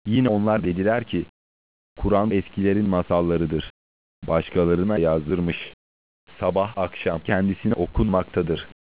Yine onlar dediler ki, Kur'an eskilerin masallarıdır. Başkalarına yazdırmış. Sabah akşam kendisine okunmaktadır.